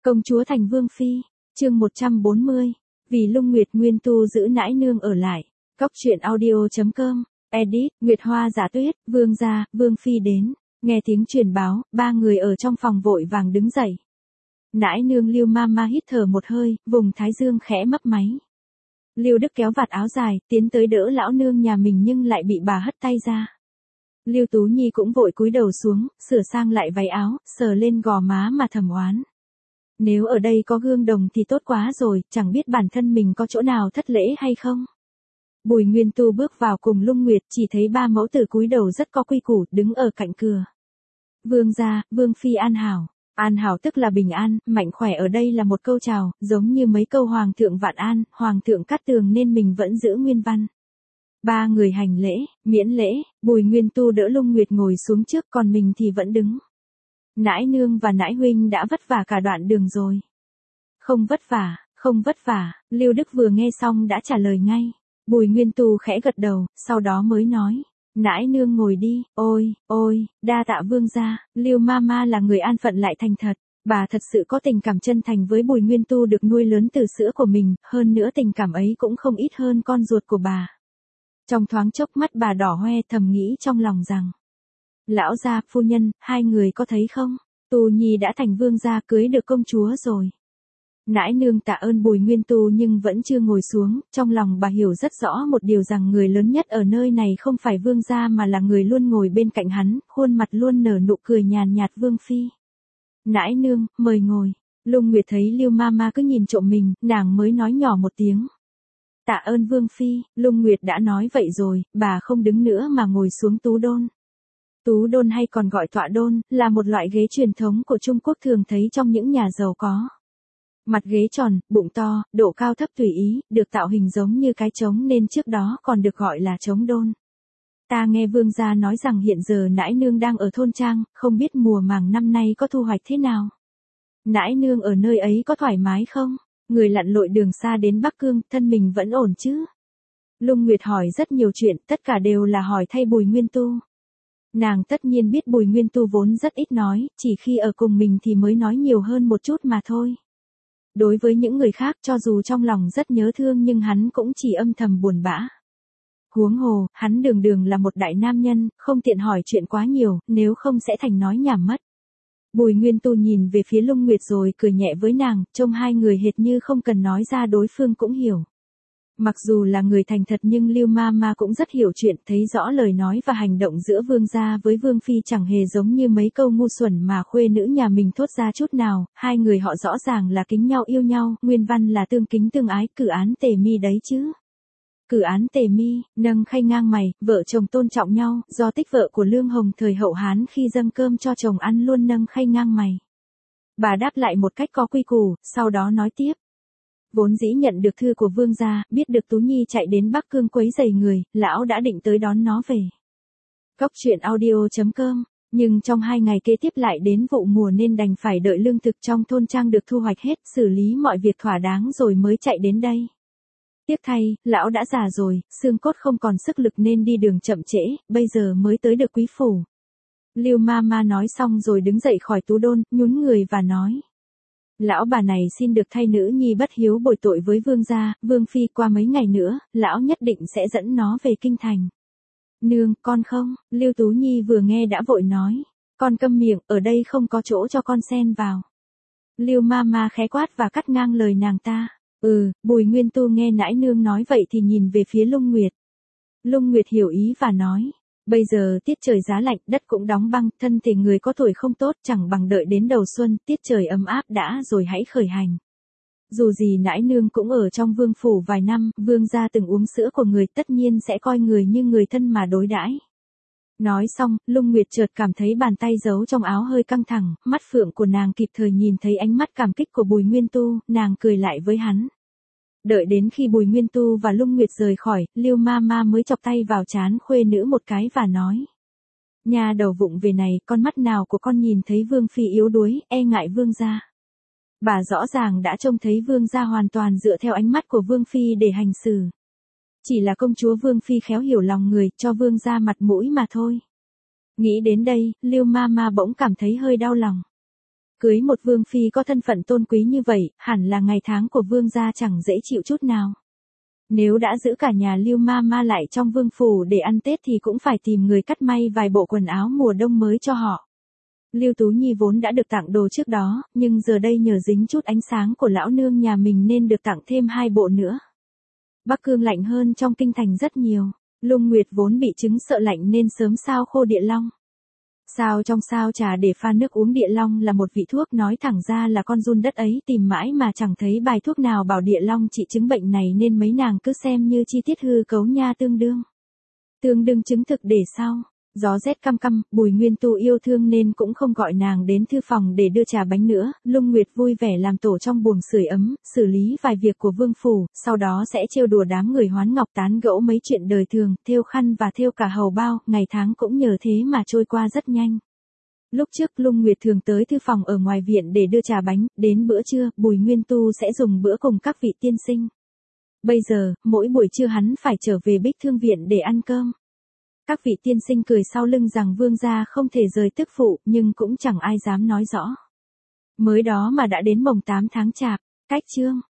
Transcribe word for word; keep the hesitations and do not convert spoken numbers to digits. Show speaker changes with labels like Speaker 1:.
Speaker 1: Công chúa thành vương phi, chương một trăm bốn mươi, vì Lung Nguyệt Nguyên tu giữ nãi nương ở lại. Cóc truyện audio chấm com, edit, Nguyệt Hoa Giả Tuyết, vương gia, vương phi đến. Nghe tiếng truyền báo, ba người ở trong phòng vội vàng đứng dậy. Nãi nương Lưu Mama hít thở một hơi, vùng thái dương khẽ mấp máy. Lưu Đức kéo vạt áo dài, tiến tới đỡ lão nương nhà mình nhưng lại bị bà hất tay ra. Lưu Tú Nhi cũng vội cúi đầu xuống, sửa sang lại váy áo, sờ lên gò má mà thầm oán. Nếu ở đây có gương đồng thì tốt quá rồi, chẳng biết bản thân mình có chỗ nào thất lễ hay không. Bùi Nguyên Tu bước vào cùng Lung Nguyệt, chỉ thấy ba mẫu tử cúi đầu rất có quy củ, đứng ở cạnh cửa. Vương gia, vương phi an hảo. An hảo tức là bình an, mạnh khỏe ở đây là một câu chào, giống như mấy câu hoàng thượng vạn an, hoàng thượng cát tường nên mình vẫn giữ nguyên văn. Ba người hành lễ, miễn lễ, Bùi Nguyên Tu đỡ Lung Nguyệt ngồi xuống trước, còn mình thì vẫn đứng. Nãi nương và nãi huynh đã vất vả cả đoạn đường rồi. Không vất vả, không vất vả, Lưu Đức vừa nghe xong đã trả lời ngay. Bùi Nguyên Tu khẽ gật đầu, sau đó mới nói. Nãi nương ngồi đi, ôi, ôi, đa tạ vương gia, Lưu Mama là người an phận lại thành thật. Bà thật sự có tình cảm chân thành với Bùi Nguyên Tu được nuôi lớn từ sữa của mình, hơn nữa tình cảm ấy cũng không ít hơn con ruột của bà. Trong thoáng chốc mắt bà đỏ hoe, thầm nghĩ trong lòng rằng. Lão gia, phu nhân, hai người có thấy không? Tu Nhi đã thành vương gia, cưới được công chúa rồi. Nãi nương tạ ơn Bùi Nguyên Tu nhưng vẫn chưa ngồi xuống, trong lòng bà hiểu rất rõ một điều rằng người lớn nhất ở nơi này không phải vương gia mà là người luôn ngồi bên cạnh hắn, khuôn mặt luôn nở nụ cười nhàn nhạt vương phi. Nãi nương, mời ngồi. Lung Nguyệt thấy Lưu Mama cứ nhìn trộm mình, nàng mới nói nhỏ một tiếng. Tạ ơn vương phi, Lung Nguyệt đã nói vậy rồi, bà không đứng nữa mà ngồi xuống tú đôn. Tú đôn hay còn gọi tọa đôn, là một loại ghế truyền thống của Trung Quốc thường thấy trong những nhà giàu có. Mặt ghế tròn, bụng to, độ cao thấp tùy ý, được tạo hình giống như cái trống nên trước đó còn được gọi là trống đôn. Ta nghe vương gia nói rằng hiện giờ nãi nương đang ở thôn trang, không biết mùa màng năm nay có thu hoạch thế nào. Nãi nương ở nơi ấy có thoải mái không? Người lặn lội đường xa đến Bắc Cương, thân mình vẫn ổn chứ? Lung Nguyệt hỏi rất nhiều chuyện, tất cả đều là hỏi thay Bùi Nguyên Tu. Nàng tất nhiên biết Bùi Nguyên Tu vốn rất ít nói, chỉ khi ở cùng mình thì mới nói nhiều hơn một chút mà thôi. Đối với những người khác cho dù trong lòng rất nhớ thương nhưng hắn cũng chỉ âm thầm buồn bã. Huống hồ, hắn đường đường là một đại nam nhân, không tiện hỏi chuyện quá nhiều, nếu không sẽ thành nói nhảm mất. Bùi Nguyên Tu nhìn về phía Lung Nguyệt rồi cười nhẹ với nàng, trông hai người hệt như không cần nói ra đối phương cũng hiểu. Mặc dù là người thành thật nhưng Lưu Mama cũng rất hiểu chuyện, thấy rõ lời nói và hành động giữa vương gia với vương phi chẳng hề giống như mấy câu ngu xuẩn mà khuê nữ nhà mình thốt ra chút nào, hai người họ rõ ràng là kính nhau yêu nhau, nguyên văn là tương kính tương ái, cử án tề mi đấy chứ. Cử án tề mi, nâng khay ngang mày, vợ chồng tôn trọng nhau, do tích vợ của Lương Hồng thời hậu Hán khi dâng cơm cho chồng ăn luôn nâng khay ngang mày. Bà đáp lại một cách có quy củ, sau đó nói tiếp. Vốn dĩ nhận được thư của vương gia, biết được Tú Nhi chạy đến Bắc Cương quấy rầy người, lão đã định tới đón nó về. Cóc truyện audio chấm com, nhưng trong hai ngày kế tiếp lại đến vụ mùa nên đành phải đợi lương thực trong thôn trang được thu hoạch hết, xử lý mọi việc thỏa đáng rồi mới chạy đến đây. Tiếc thay, lão đã già rồi, xương cốt không còn sức lực nên đi đường chậm trễ, bây giờ mới tới được quý phủ. Lưu Mama nói xong rồi đứng dậy khỏi tú đôn, nhún người và nói. Lão bà này xin được thay nữ nhi bất hiếu bồi tội với vương gia, vương phi qua mấy ngày nữa, lão nhất định sẽ dẫn nó về kinh thành. Nương, con không, Lưu Tú Nhi vừa nghe đã vội nói. Con câm miệng, ở đây không có chỗ cho con xen vào. Lưu Mama khẽ quát và cắt ngang lời nàng ta. Ừ, Bùi Nguyên Tu nghe nãi nương nói vậy thì nhìn về phía Lung Nguyệt. Lung Nguyệt hiểu ý và nói. Bây giờ tiết trời giá lạnh, đất cũng đóng băng, thân thể người có tuổi không tốt, chẳng bằng đợi đến đầu xuân, tiết trời ấm áp đã rồi hãy khởi hành. Dù gì nãi nương cũng ở trong vương phủ vài năm, vương gia từng uống sữa của người tất nhiên sẽ coi người như người thân mà đối đãi. Nói xong, Lung Nguyệt chợt cảm thấy bàn tay giấu trong áo hơi căng thẳng, mắt phượng của nàng kịp thời nhìn thấy ánh mắt cảm kích của Bùi Nguyên Tu, nàng cười lại với hắn. Đợi đến khi Bùi Nguyên Tu và Lung Nguyệt rời khỏi, Lưu Mama mới chọc tay vào trán khuê nữ một cái và nói. Nhà đầu vụng về này, con mắt nào của con nhìn thấy vương phi yếu đuối, e ngại vương gia. Bà rõ ràng đã trông thấy vương gia hoàn toàn dựa theo ánh mắt của vương phi để hành xử. Chỉ là công chúa vương phi khéo hiểu lòng người, cho vương gia mặt mũi mà thôi. Nghĩ đến đây, Lưu Mama bỗng cảm thấy hơi đau lòng. Cưới một vương phi có thân phận tôn quý như vậy, hẳn là ngày tháng của vương gia chẳng dễ chịu chút nào. Nếu đã giữ cả nhà Lưu ma ma lại trong vương phủ để ăn Tết thì cũng phải tìm người cắt may vài bộ quần áo mùa đông mới cho họ. Lưu Tú Nhi vốn đã được tặng đồ trước đó, nhưng giờ đây nhờ dính chút ánh sáng của lão nương nhà mình nên được tặng thêm hai bộ nữa. Bắc Cương lạnh hơn trong kinh thành rất nhiều. Lung Nguyệt vốn bị chứng sợ lạnh nên sớm sao khô địa long. Sao trong sao trà để pha nước uống địa long là một vị thuốc, nói thẳng ra là con giun đất ấy tìm mãi mà chẳng thấy bài thuốc nào bảo địa long trị chứng bệnh này nên mấy nàng cứ xem như chi tiết hư cấu nha tương đương. Tương đương chứng thực để sau. Gió rét căm căm, Bùi Nguyên Tu yêu thương nên cũng không gọi nàng đến thư phòng để đưa trà bánh nữa. Lung Nguyệt vui vẻ làm tổ trong buồng sưởi ấm, xử lý vài việc của vương phủ, sau đó sẽ trêu đùa đám người Hoán Ngọc tán gẫu mấy chuyện đời thường, thêu khăn và thêu cả hầu bao, ngày tháng cũng nhờ thế mà trôi qua rất nhanh. Lúc trước Lung Nguyệt thường tới thư phòng ở ngoài viện để đưa trà bánh, đến bữa trưa, Bùi Nguyên Tu sẽ dùng bữa cùng các vị tiên sinh. Bây giờ, mỗi buổi trưa hắn phải trở về Bích Thương Viện để ăn cơm. Các vị tiên sinh cười sau lưng rằng vương gia không thể rời tức phụ, nhưng cũng chẳng ai dám nói rõ. Mới đó mà đã đến mồng tám tháng chạp, cách chương